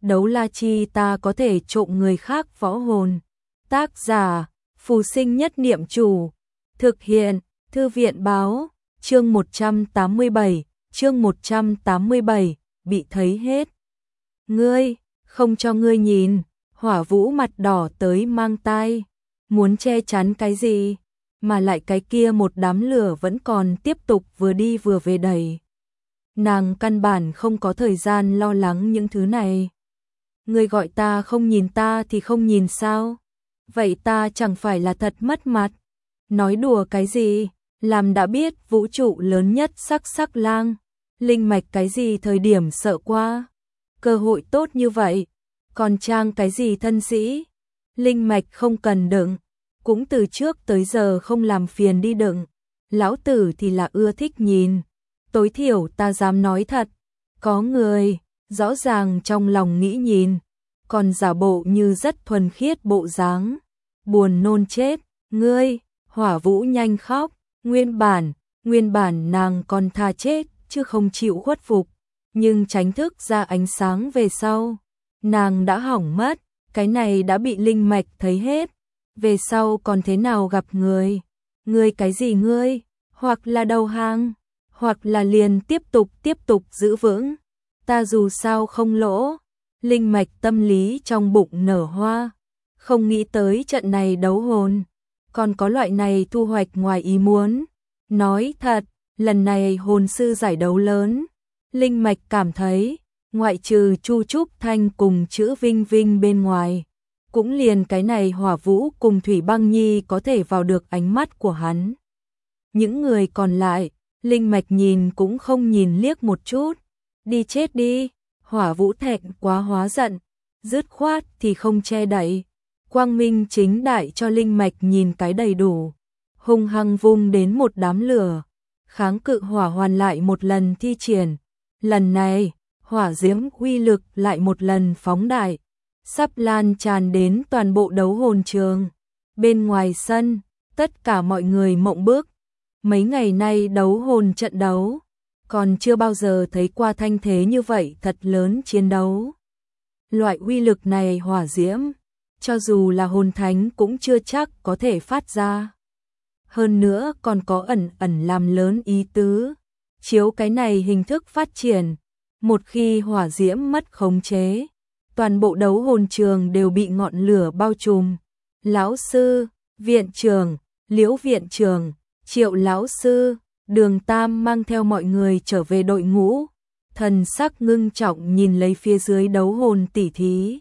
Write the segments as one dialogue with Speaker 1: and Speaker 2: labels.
Speaker 1: đấu la chi ta có thể trộm người khác võ hồn. Tác giả, Phù Sinh Nhất Niệm Chủ. Thực hiện, Thư viện báo, chương 187, bị thấy hết. Ngươi, không cho ngươi nhìn, Hỏa Vũ mặt đỏ tới mang tai, muốn che chắn cái gì, mà lại cái kia một đám lửa vẫn còn tiếp tục vừa đi vừa về đầy. Nàng căn bản không có thời gian lo lắng những thứ này. Ngươi gọi ta không nhìn ta thì không nhìn sao? Vậy ta chẳng phải là thật mất mặt. Nói đùa cái gì, làm đã biết vũ trụ lớn nhất sắc lang, linh mạch cái gì thời điểm sợ qua. Cơ hội tốt như vậy, còn trang cái gì thân sĩ, linh mạch không cần đựng, cũng từ trước tới giờ không làm phiền đi đựng. Lão tử thì là ưa thích nhìn, tối thiểu ta dám nói thật, có người, rõ ràng trong lòng nghĩ nhìn, còn giả bộ như rất thuần khiết bộ dáng, buồn nôn chết, ngươi, Hỏa Vũ nhanh khóc, nguyên bản nàng còn tha chết, chứ không chịu khuất phục, nhưng tránh thức ra ánh sáng về sau, nàng đã hỏng mất, cái này đã bị linh mạch thấy hết, về sau còn thế nào gặp người, ngươi cái gì ngươi, hoặc là đầu hàng, hoặc là liền tiếp tục giữ vững, ta dù sao không lỗ, linh mạch tâm lý trong bụng nở hoa, không nghĩ tới trận này đấu hồn, còn có loại này thu hoạch ngoài ý muốn, nói thật, lần này hồn sư giải đấu lớn, linh mạch cảm thấy, ngoại trừ Chu Trúc Thanh cùng chữ Vinh Vinh bên ngoài, cũng liền cái này Hỏa Vũ cùng Thủy Băng Nhi có thể vào được ánh mắt của hắn. Những người còn lại, linh mạch nhìn cũng không nhìn liếc một chút, đi chết đi, Hỏa Vũ thẹn quá hóa giận, dứt khoát thì không che đậy, quang minh chính đại cho linh mạch nhìn cái đầy đủ, hung hăng vung đến một đám lửa, kháng cự hỏa hoàn lại một lần thi triển, lần này, hỏa diễm uy lực lại một lần phóng đại, sắp lan tràn đến toàn bộ đấu hồn trường. Bên ngoài sân, tất cả mọi người mộng bức, mấy ngày nay đấu hồn trận đấu, còn chưa bao giờ thấy qua thanh thế như vậy thật lớn chiến đấu. Loại uy lực này hỏa diễm, cho dù là hồn thánh cũng chưa chắc có thể phát ra. Hơn nữa còn có ẩn làm lớn ý tứ, chiếu cái này hình thức phát triển, một khi hỏa diễm mất khống chế, toàn bộ đấu hồn trường đều bị ngọn lửa bao trùm. Lão sư, viện trưởng, Liễu viện trưởng, Triệu lão sư, Đường Tam mang theo mọi người trở về đội ngũ, thần sắc ngưng trọng nhìn lấy phía dưới đấu hồn tỉ thí.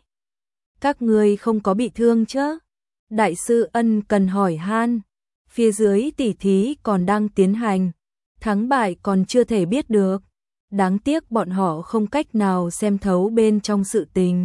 Speaker 1: Các ngươi không có bị thương chứ? Đại sư ân cần hỏi han. Phía dưới tỉ thí còn đang tiến hành, thắng bại còn chưa thể biết được. Đáng tiếc bọn họ không cách nào xem thấu bên trong sự tình.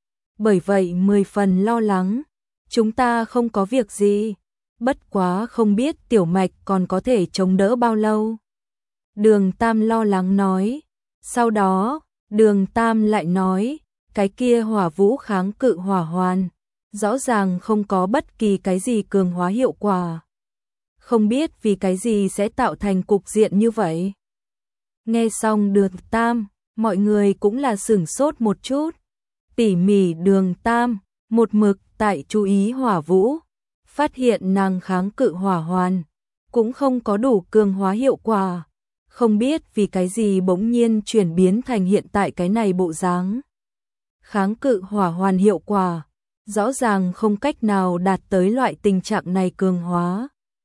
Speaker 1: Bởi vậy 10 phần lo lắng, chúng ta không có việc gì, bất quá không biết tiểu mạch còn có thể chống đỡ bao lâu. Đường Tam lo lắng nói, sau đó, Đường Tam lại nói, cái kia Hỏa Vũ kháng cự hỏa hoàn, rõ ràng không có bất kỳ cái gì cường hóa hiệu quả. Không biết vì cái gì sẽ tạo thành cục diện như vậy. Nghe xong Đường Tam, mọi người cũng là sửng sốt một chút. Tỉ mỉ Đường Tam, một mực tại chú ý Hỏa Vũ, phát hiện nàng kháng cự hỏa hoàn, cũng không có đủ cường hóa hiệu quả. Không biết vì cái gì bỗng nhiên chuyển biến thành hiện tại cái này bộ dáng. Kháng cự hỏa hoàn hiệu quả, rõ ràng không cách nào đạt tới loại tình trạng này cường hóa.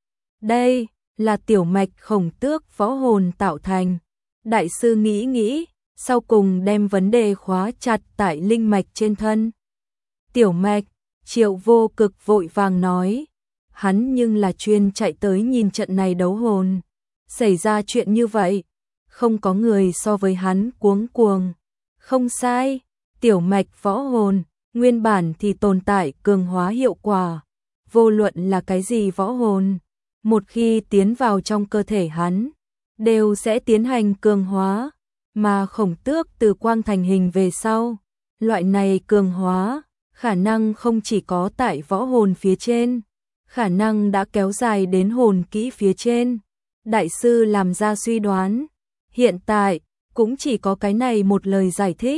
Speaker 1: Đây là tiểu mạch khổng tước võ hồn tạo thành. Đại sư nghĩ, sau cùng đem vấn đề khóa chặt tại linh mạch trên thân. Tiểu mạch, Triệu Vô Cực vội vàng nói, hắn nhưng là chuyên chạy tới nhìn trận này đấu hồn. Xảy ra chuyện như vậy, không có người so với hắn cuống. Không sai, tiểu mạch võ hồn, nguyên bản thì tồn tại cường hóa hiệu quả. Vô luận là cái gì võ hồn, một khi tiến vào trong cơ thể hắn, đều sẽ tiến hành cường hóa, mà khổng tước từ quang thành hình về sau. Loại này cường hóa, khả năng không chỉ có tại võ hồn phía trên, khả năng đã kéo dài đến hồn kỹ phía trên. Đại sư làm ra suy đoán, hiện tại cũng chỉ có cái này một lời giải thích,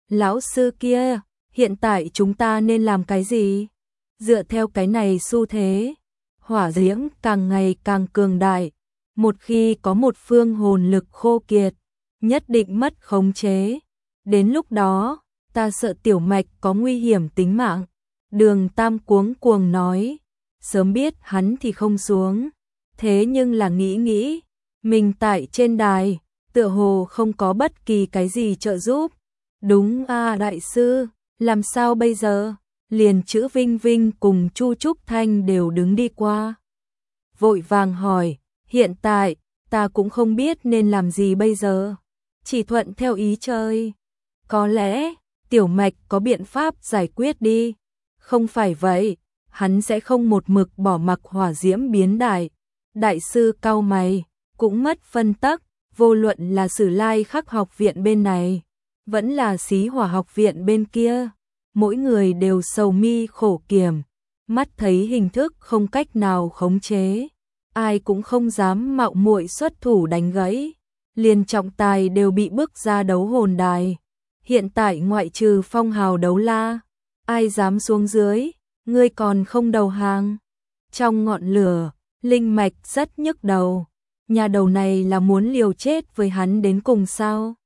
Speaker 1: Lão sư kia, hiện tại chúng ta nên làm cái gì? Dựa theo cái này xu thế, hỏa diễm càng ngày càng cường đại, một khi có một phương hồn lực khô kiệt, nhất định mất khống chế. Đến lúc đó, ta sợ Tiểu Mạch có nguy hiểm tính mạng. Đường Tam cuống cuồng nói, sớm biết hắn thì không xuống. Thế nhưng là nghĩ, mình tại trên đài, tựa hồ không có bất kỳ cái gì trợ giúp. Đúng a đại sư, làm sao bây giờ? Liền chữ Vinh Vinh cùng Chu Trúc Thanh đều đứng đi qua. Vội vàng hỏi, hiện tại, ta cũng không biết nên làm gì bây giờ. Chỉ thuận theo ý trời. Có lẽ, Tiểu Mạch có biện pháp giải quyết đi. Không phải vậy, hắn sẽ không một mực bỏ mặc hỏa diễm biến đại. Đại sư cau mày, cũng mất phân tắc, vô luận là Sử Lai Khắc học viện bên này, vẫn là Xí Hỏa học viện bên kia. Mỗi người đều sầu mi khổ kiểm, mắt thấy hình thức không cách nào khống chế. Ai cũng không dám mạo muội xuất thủ đánh gãy. Liền trọng tài đều bị bức ra đấu hồn đài. Hiện tại ngoại trừ Phong Hào đấu la, ai dám xuống dưới, ngươi còn không đầu hàng. Trong ngọn lửa, Linh Mạch rất nhức đầu. Nhà đầu này là muốn liều chết với hắn đến cùng sao?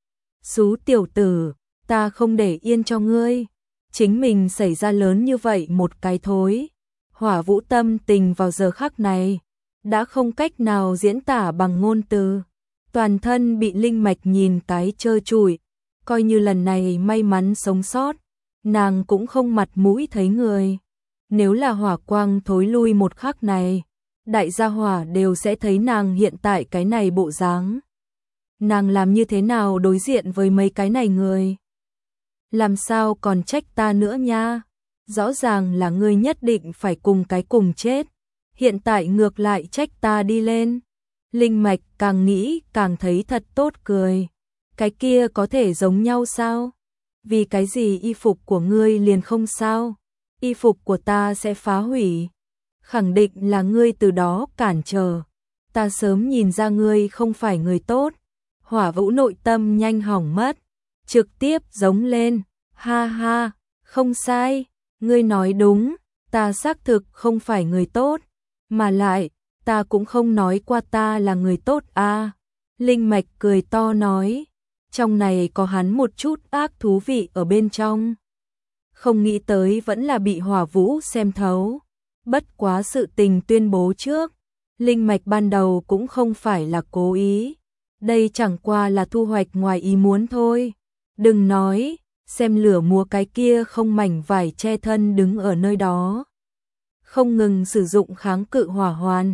Speaker 1: Xú tiểu tử, ta không để yên cho ngươi. Chính mình xảy ra lớn như vậy một cái thối. Hỏa Vũ tâm tình vào giờ khắc này, đã không cách nào diễn tả bằng ngôn từ. Toàn thân bị Linh Mạch nhìn cái trơ trụi, coi như lần này may mắn sống sót, nàng cũng không mặt mũi thấy người. Nếu là hỏa quang thối lui một khắc này, đại gia hỏa đều sẽ thấy nàng hiện tại cái này bộ dáng. Nàng làm như thế nào đối diện với mấy cái này người? Làm sao còn trách ta nữa nha? Rõ ràng là ngươi nhất định phải cùng cái cùng chết. Hiện tại ngược lại trách ta đi lên. Linh Mạch càng nghĩ càng thấy thật tốt cười. Cái kia có thể giống nhau sao? Vì cái gì y phục của ngươi liền không sao? Y phục của ta sẽ phá hủy. Khẳng định là ngươi từ đó cản trở. Ta sớm nhìn ra ngươi không phải người tốt. Hỏa Vũ nội tâm nhanh hỏng mất. Trực tiếp giống lên. Ha ha, không sai. Ngươi nói đúng, ta xác thực không phải người tốt. Mà lại, ta cũng không nói qua ta là người tốt a. Linh Mạch cười to nói, trong này có hắn một chút ác thú vị ở bên trong. Không nghĩ tới vẫn là bị Hỏa Vũ xem thấu. Bất quá sự tình tuyên bố trước, Linh Mạch ban đầu cũng không phải là cố ý. Đây chẳng qua là thu hoạch ngoài ý muốn thôi. Đừng nói, xem lửa múa cái kia không mảnh vải che thân đứng ở nơi đó. Không ngừng sử dụng kháng cự hỏa hoàn.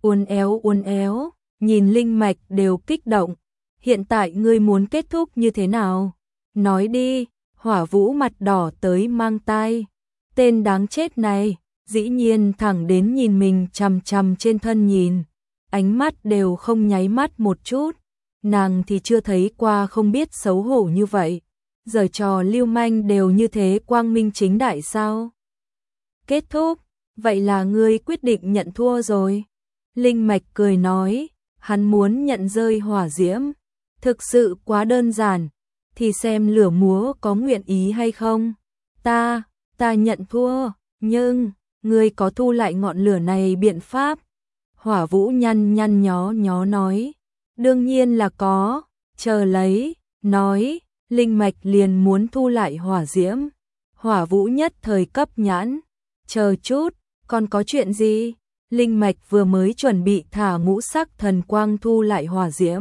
Speaker 1: Uốn éo, nhìn Linh Mạch đều kích động. Hiện tại ngươi muốn kết thúc như thế nào? Nói đi, Hỏa Vũ mặt đỏ tới mang tai. Tên đáng chết này, dĩ nhiên thẳng đến nhìn mình chằm chằm trên thân nhìn. Ánh mắt đều không nháy mắt một chút. Nàng thì chưa thấy qua không biết xấu hổ như vậy. Giờ trò lưu manh đều như thế quang minh chính đại sao? Kết thúc, vậy là ngươi quyết định nhận thua rồi. Linh Mạch cười nói, hắn muốn nhận rơi hỏa diễm. Thực sự quá đơn giản, thì xem lửa múa có nguyện ý hay không. Ta nhận thua, nhưng, ngươi có thu lại ngọn lửa này biện pháp? Hỏa Vũ nhăn nhó nói, đương nhiên là có, chờ lấy, nói, Linh Mạch liền muốn thu lại hỏa diễm. Hỏa Vũ nhất thời cấp nhãn, chờ chút, còn có chuyện gì? Linh Mạch vừa mới chuẩn bị thả ngũ sắc thần quang thu lại hỏa diễm.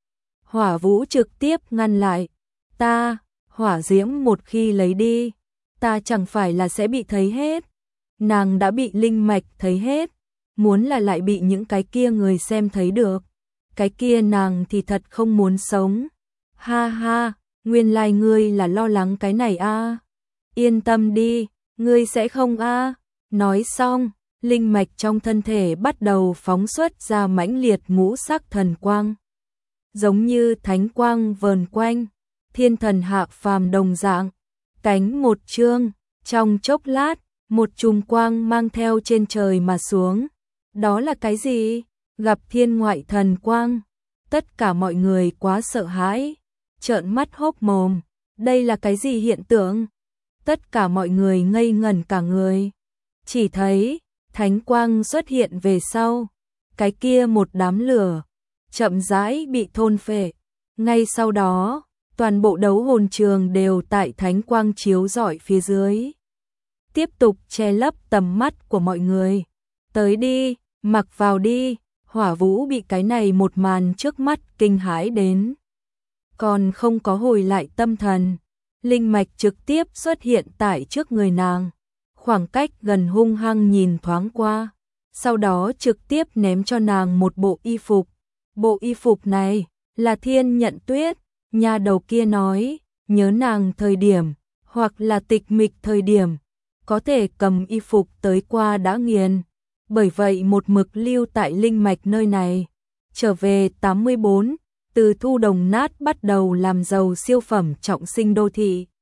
Speaker 1: Hỏa Vũ trực tiếp ngăn lại, hỏa diễm một khi lấy đi, ta chẳng phải là sẽ bị thấy hết. Nàng đã bị Linh Mạch thấy hết, muốn là lại bị những cái kia người xem thấy được. Cái kia nàng thì thật không muốn sống. Ha ha, nguyên lai ngươi là lo lắng cái này a. Yên tâm đi, ngươi sẽ không a. Nói xong, Linh Mạch trong thân thể bắt đầu phóng xuất ra mãnh liệt ngũ sắc thần quang. Giống như thánh quang vờn quanh, thiên thần hạ phàm đồng dạng. Cánh một chương, trong chốc lát, một chùm quang mang theo trên trời mà xuống. Đó là cái gì? Gặp thiên ngoại thần quang. Tất cả mọi người quá sợ hãi, trợn mắt hốc mồm. Đây là cái gì hiện tượng? Tất cả mọi người ngây ngẩn cả người. Chỉ thấy, thánh quang xuất hiện về sau. Cái kia một đám lửa, chậm rãi bị thôn phệ. Ngay sau đó, toàn bộ đấu hồn trường đều tại thánh quang chiếu rọi phía dưới. Tiếp tục che lấp tầm mắt của mọi người. Tới đi, mặc vào đi. Hỏa Vũ bị cái này một màn trước mắt kinh hãi đến. Còn không có hồi lại tâm thần. Linh mạch trực tiếp xuất hiện tại trước người nàng. Khoảng cách gần hung hăng nhìn thoáng qua. Sau đó trực tiếp ném cho nàng một bộ y phục. Bộ y phục này là Thiên Nhận Tuyết. Nhà đầu kia nói, nhớ nàng thời điểm, hoặc là tịch mịch thời điểm, có thể cầm y phục tới qua đã nghiền. Bởi vậy một mực lưu tại linh mạch nơi này. Trở về 84, từ thu đồng nát bắt đầu làm giàu siêu phẩm trọng sinh đô thị.